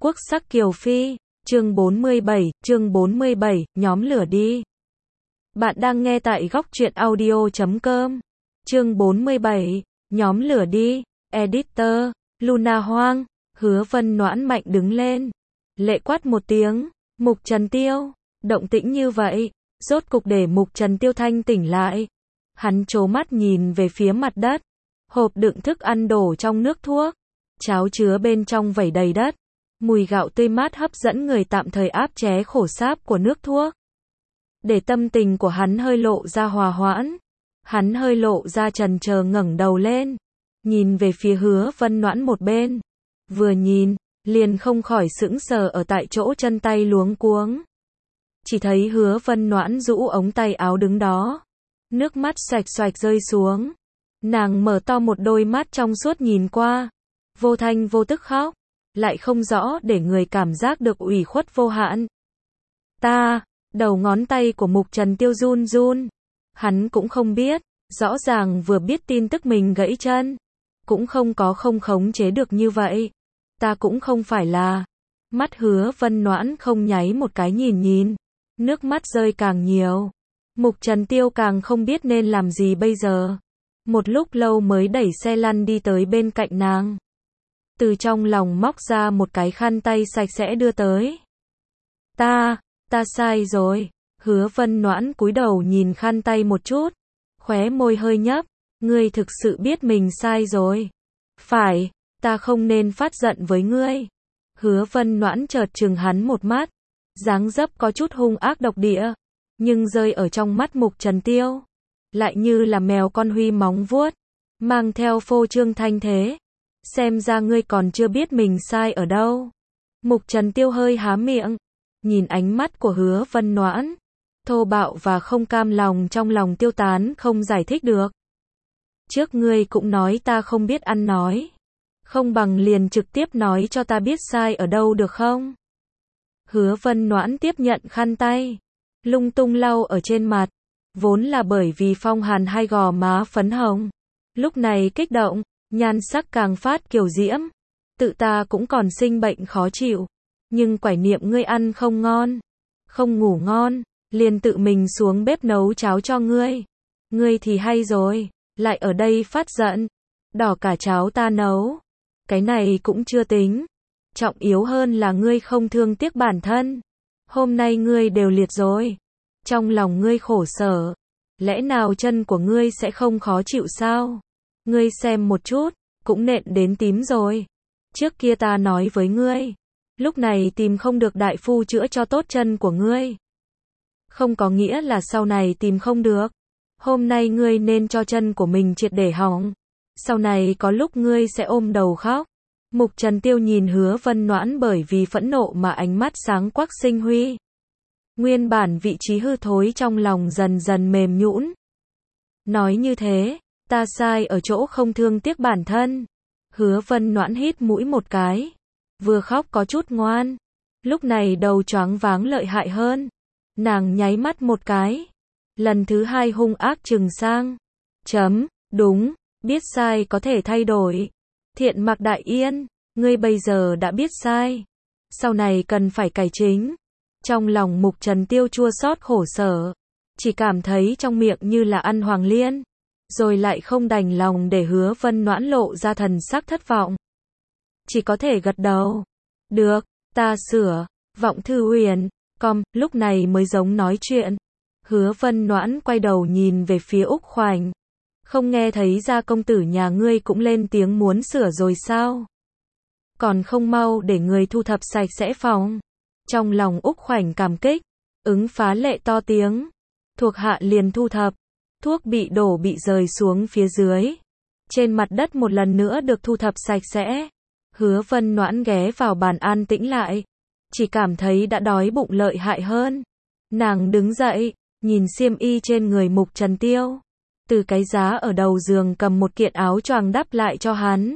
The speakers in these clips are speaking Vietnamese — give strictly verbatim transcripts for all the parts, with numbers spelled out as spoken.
Quốc sắc Kiều Phi, chương bốn mươi bảy, chương bốn mươi bảy, nhóm lửa đi. Bạn đang nghe tại góc truyện audio chấm com. Chương bốn mươi bảy, nhóm lửa đi. Editor, Luna Hoang. Hứa Vân Noãn mạnh đứng lên. Lệ quát một tiếng. Mục Trần Tiêu. Động tĩnh như vậy, rốt cục để Mục Trần Tiêu thanh tỉnh lại. Hắn trố mắt nhìn về phía mặt đất. Hộp đựng thức ăn đổ trong nước thuốc. Cháo chứa bên trong vẩy đầy đất. Mùi gạo tươi mát hấp dẫn người tạm thời áp chế khổ sáp của nước thuốc. Để tâm tình của hắn hơi lộ ra hòa hoãn. Hắn hơi lộ ra chần chờ ngẩng đầu lên. Nhìn về phía Hứa Vân Noãn một bên. Vừa nhìn, liền không khỏi sững sờ ở tại chỗ, chân tay luống cuống. Chỉ thấy Hứa Vân Noãn rũ ống tay áo đứng đó. Nước mắt xoạch xoạch rơi xuống. Nàng mở to một đôi mắt trong suốt nhìn qua. Vô thanh vô tức khóc. Lại không rõ để người cảm giác được ủy khuất vô hạn. Ta, đầu ngón tay của Mục Trần Tiêu run run. Hắn cũng không biết, rõ ràng vừa biết tin tức mình gãy chân. Cũng không có không khống chế được như vậy. Ta cũng không phải là. Mắt Hứa Vân Noãn không nháy một cái nhìn nhìn. Nước mắt rơi càng nhiều. Mục Trần Tiêu càng không biết nên làm gì bây giờ. Một lúc lâu mới đẩy xe lăn đi tới bên cạnh nàng. Từ trong lòng móc ra một cái khăn tay sạch sẽ đưa tới. Ta, ta sai rồi. Hứa Vân Noãn cúi đầu nhìn khăn tay một chút. Khóe môi hơi nhấp. Ngươi thực sự biết mình sai rồi. Phải, ta không nên phát giận với ngươi. Hứa Vân Noãn chợt chừng hắn một mắt. Dáng dấp có chút hung ác độc địa. Nhưng rơi ở trong mắt Mục Trần Tiêu. Lại như là mèo con huy móng vuốt. Mang theo phô trương thanh thế. Xem ra ngươi còn chưa biết mình sai ở đâu. Mục Trần Tiêu hơi há miệng. Nhìn ánh mắt của Hứa Vân Noãn. Thô bạo và không cam lòng trong lòng tiêu tán không giải thích được. Trước ngươi cũng nói ta không biết ăn nói. Không bằng liền trực tiếp nói cho ta biết sai ở đâu được không? Hứa Vân Noãn tiếp nhận khăn tay. Lung tung lau ở trên mặt. Vốn là bởi vì phong hàn hai gò má phấn hồng. Lúc này kích động. Nhan sắc càng phát kiều diễm. Tự ta cũng còn sinh bệnh khó chịu. Nhưng quải niệm ngươi ăn không ngon. Không ngủ ngon. Liền tự mình xuống bếp nấu cháo cho ngươi. Ngươi thì hay rồi. Lại ở đây phát giận. Đỏ cả cháo ta nấu. Cái này cũng chưa tính. Trọng yếu hơn là ngươi không thương tiếc bản thân. Hôm nay ngươi đều liệt rồi. Trong lòng ngươi khổ sở. Lẽ nào chân của ngươi sẽ không khó chịu sao? Ngươi xem một chút, cũng nện đến tím rồi. Trước kia ta nói với ngươi, lúc này tìm không được đại phu chữa cho tốt chân của ngươi. Không có nghĩa là sau này tìm không được. Hôm nay ngươi nên cho chân của mình triệt để hỏng. Sau này có lúc ngươi sẽ ôm đầu khóc. Mục Trần Tiêu nhìn Hứa Vân Noãn bởi vì phẫn nộ mà ánh mắt sáng quắc sinh huy. Nguyên bản vị trí hư thối trong lòng dần dần mềm nhũn. Nói như thế. Ta sai ở chỗ không thương tiếc bản thân. Hứa Vân Noãn hít mũi một cái. Vừa khóc có chút ngoan. Lúc này đầu choáng váng lợi hại hơn. Nàng nháy mắt một cái. Lần thứ hai hung ác trừng sang. Chấm, đúng, biết sai có thể thay đổi. Thiện Mạc Đại Yên, ngươi bây giờ đã biết sai. Sau này cần phải cải chính. Trong lòng Mục Trần Tiêu chua xót khổ sở. Chỉ cảm thấy trong miệng như là ăn hoàng liên. Rồi lại không đành lòng để Hứa Vân Noãn lộ ra thần sắc thất vọng. Chỉ có thể gật đầu. Được, ta sửa. Vọng Thư Huyền, com, lúc này mới giống nói chuyện. Hứa Vân Noãn quay đầu nhìn về phía Úc Khoảnh. Không nghe thấy gia công tử nhà ngươi cũng lên tiếng muốn sửa rồi sao? Còn không mau để người thu thập sạch sẽ phòng. Trong lòng Úc Khoảnh cảm kích. Ứng phá lệ to tiếng. Thuộc hạ liền thu thập. Thuốc bị đổ bị rơi xuống phía dưới. Trên mặt đất một lần nữa được thu thập sạch sẽ. Hứa Vân Noãn ghé vào bàn an tĩnh lại. Chỉ cảm thấy đã đói bụng lợi hại hơn. Nàng đứng dậy, nhìn xiêm y trên người Mục Trần Tiêu. Từ cái giá ở đầu giường cầm một kiện áo choàng đắp lại cho hắn.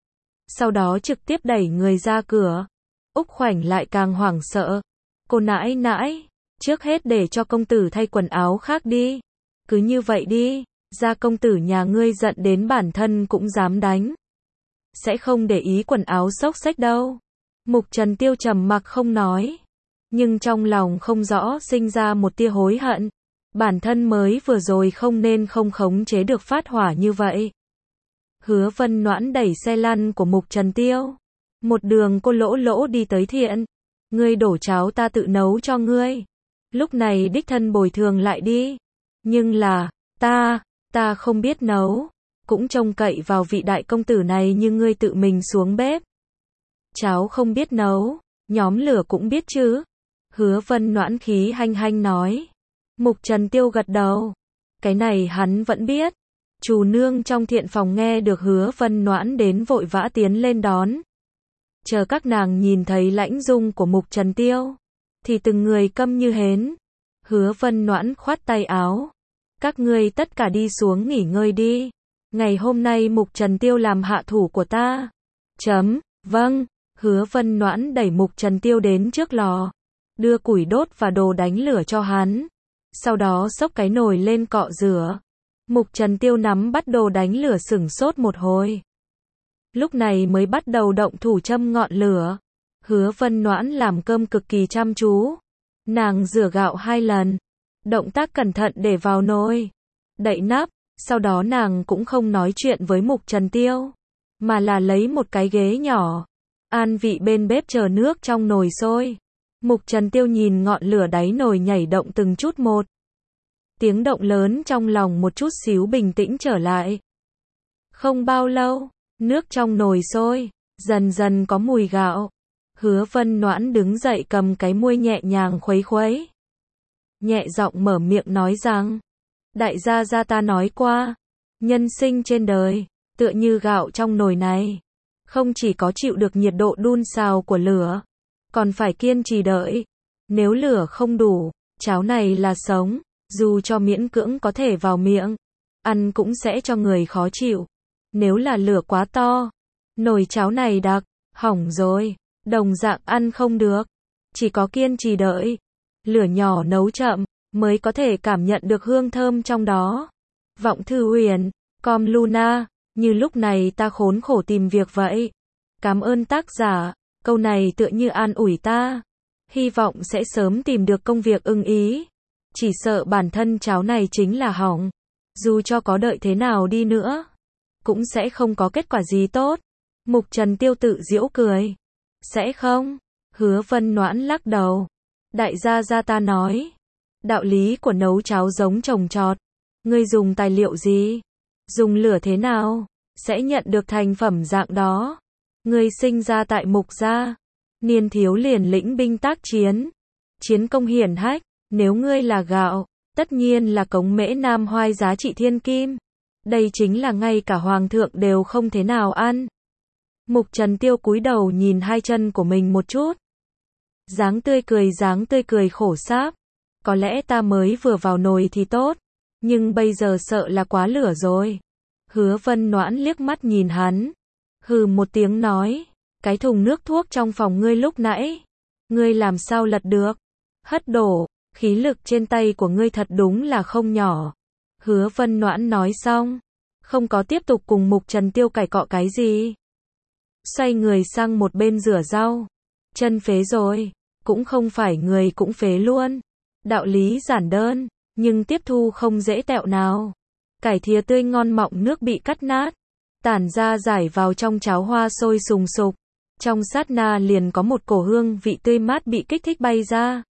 Sau đó trực tiếp đẩy người ra cửa. Úc Khoảnh lại càng hoảng sợ. Cô nãi nãi, trước hết để cho công tử thay quần áo khác đi. Cứ như vậy đi, gia công tử nhà ngươi giận đến bản thân cũng dám đánh. Sẽ không để ý quần áo xốc xếch đâu. Mục Trần Tiêu trầm mặc không nói. Nhưng trong lòng không rõ sinh ra một tia hối hận. Bản thân mới vừa rồi không nên không khống chế được phát hỏa như vậy. Hứa Vân Noãn đẩy xe lăn của Mục Trần Tiêu. Một đường cô lỗ lỗ đi tới Thiện. Ngươi đổ cháo ta tự nấu cho ngươi. Lúc này đích thân bồi thường lại đi. Nhưng là, ta, ta không biết nấu. Cũng trông cậy vào vị đại công tử này như ngươi tự mình xuống bếp. Cháu không biết nấu, nhóm lửa cũng biết chứ. Hứa Vân Noãn khí hanh hanh nói. Mục Trần Tiêu gật đầu. Cái này hắn vẫn biết. Chủ nương trong thiện phòng nghe được Hứa Vân Noãn đến vội vã tiến lên đón. Chờ các nàng nhìn thấy lãnh dung của Mục Trần Tiêu, thì từng người câm như hến. Hứa Vân Noãn khoát tay áo. Các ngươi tất cả đi xuống nghỉ ngơi đi. Ngày hôm nay Mục Trần Tiêu làm hạ thủ của ta. Chấm, vâng. Hứa Vân Noãn đẩy Mục Trần Tiêu đến trước lò. Đưa củi đốt và đồ đánh lửa cho hắn. Sau đó xốc cái nồi lên cọ rửa. Mục Trần Tiêu nắm bắt đồ đánh lửa sửng sốt một hồi. Lúc này mới bắt đầu động thủ châm ngọn lửa. Hứa Vân Noãn làm cơm cực kỳ chăm chú. Nàng rửa gạo hai lần. Động tác cẩn thận để vào nồi. Đậy nắp. Sau đó nàng cũng không nói chuyện với Mục Trần Tiêu. Mà là lấy một cái ghế nhỏ. An vị bên bếp chờ nước trong nồi sôi. Mục Trần Tiêu nhìn ngọn lửa đáy nồi nhảy động từng chút một. Tiếng động lớn trong lòng một chút xíu bình tĩnh trở lại. Không bao lâu, nước trong nồi sôi, dần dần có mùi gạo. Hứa Vân Noãn đứng dậy cầm cái muôi nhẹ nhàng khuấy khuấy. Nhẹ giọng mở miệng nói rằng, đại gia gia ta nói qua, nhân sinh trên đời, tựa như gạo trong nồi này. Không chỉ có chịu được nhiệt độ đun xào của lửa, còn phải kiên trì đợi. Nếu lửa không đủ, cháo này là sống, dù cho miễn cưỡng có thể vào miệng, ăn cũng sẽ cho người khó chịu. Nếu là lửa quá to, nồi cháo này đặc, hỏng rồi, đồng dạng ăn không được. Chỉ có kiên trì đợi, lửa nhỏ nấu chậm, mới có thể cảm nhận được hương thơm trong đó. Vọng Thư Huyền, Com Luna, như lúc này ta khốn khổ tìm việc vậy. Cảm ơn tác giả, câu này tựa như an ủi ta. Hy vọng sẽ sớm tìm được công việc ưng ý. Chỉ sợ bản thân cháo này chính là hỏng. Dù cho có đợi thế nào đi nữa, cũng sẽ không có kết quả gì tốt. Mục Trần Tiêu tự giễu cười. Sẽ không? Hứa Vân Noãn lắc đầu. Đại gia gia ta nói, đạo lý của nấu cháo giống trồng trọt. Ngươi dùng tài liệu gì? Dùng lửa thế nào? Sẽ nhận được thành phẩm dạng đó. Ngươi sinh ra tại Mục gia, niên thiếu liền lĩnh binh tác chiến, chiến công hiển hách. Nếu ngươi là gạo, tất nhiên là cống mễ nam hoai giá trị thiên kim. Đây chính là ngay cả hoàng thượng đều không thế nào ăn. Mục Trần Tiêu cúi đầu nhìn hai chân của mình một chút. Dáng tươi cười dáng tươi cười khổ sáp. Có lẽ ta mới vừa vào nồi thì tốt, nhưng bây giờ sợ là quá lửa rồi. Hứa Vân Noãn liếc mắt nhìn hắn. Hừ một tiếng nói, cái thùng nước thuốc trong phòng ngươi lúc nãy, ngươi làm sao lật được? Hất đổ, khí lực trên tay của ngươi thật đúng là không nhỏ. Hứa Vân Noãn nói xong, không có tiếp tục cùng Mục Trần Tiêu cãi cọ cái gì. Xoay người sang một bên rửa rau. Chân phế rồi, cũng không phải người cũng phế luôn. Đạo lý giản đơn, nhưng tiếp thu không dễ tẹo nào. Cải thìa tươi ngon mọng nước bị cắt nát, tản ra giải vào trong cháo hoa sôi sùng sục. Trong sát na liền có một cổ hương vị tươi mát bị kích thích bay ra.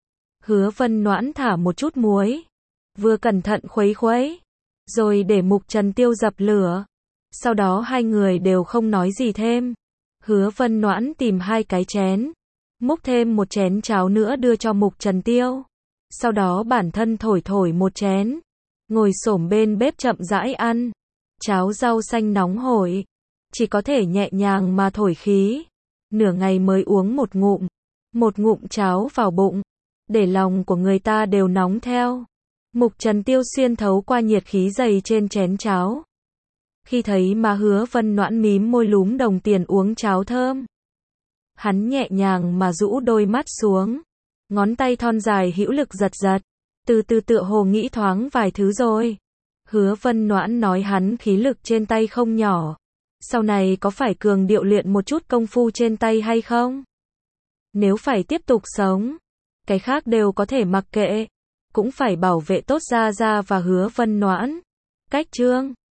Hứa Vân Noãn thả một chút muối, vừa cẩn thận khuấy khuấy, rồi để Mục Trần Tiêu dập lửa. Sau đó hai người đều không nói gì thêm. Hứa Vân Noãn tìm hai cái chén, múc thêm một chén cháo nữa đưa cho Mục Trần Tiêu. Sau đó bản thân thổi thổi một chén, ngồi xổm bên bếp chậm rãi ăn. Cháo rau xanh nóng hổi, chỉ có thể nhẹ nhàng mà thổi khí. Nửa ngày mới uống một ngụm, một ngụm cháo vào bụng, để lòng của người ta đều nóng theo. Mục Trần Tiêu xuyên thấu qua nhiệt khí dày trên chén cháo. Khi thấy mà Hứa Vân Noãn mím môi lúm đồng tiền uống cháo thơm, hắn nhẹ nhàng mà rũ đôi mắt xuống, ngón tay thon dài hữu lực giật giật, từ từ tựa hồ nghĩ thoáng vài thứ rồi. Hứa Vân Noãn nói hắn khí lực trên tay không nhỏ, sau này có phải cường điệu luyện một chút công phu trên tay hay không? Nếu phải tiếp tục sống, cái khác đều có thể mặc kệ, cũng phải bảo vệ tốt Gia Gia và Hứa Vân Noãn. Cách chương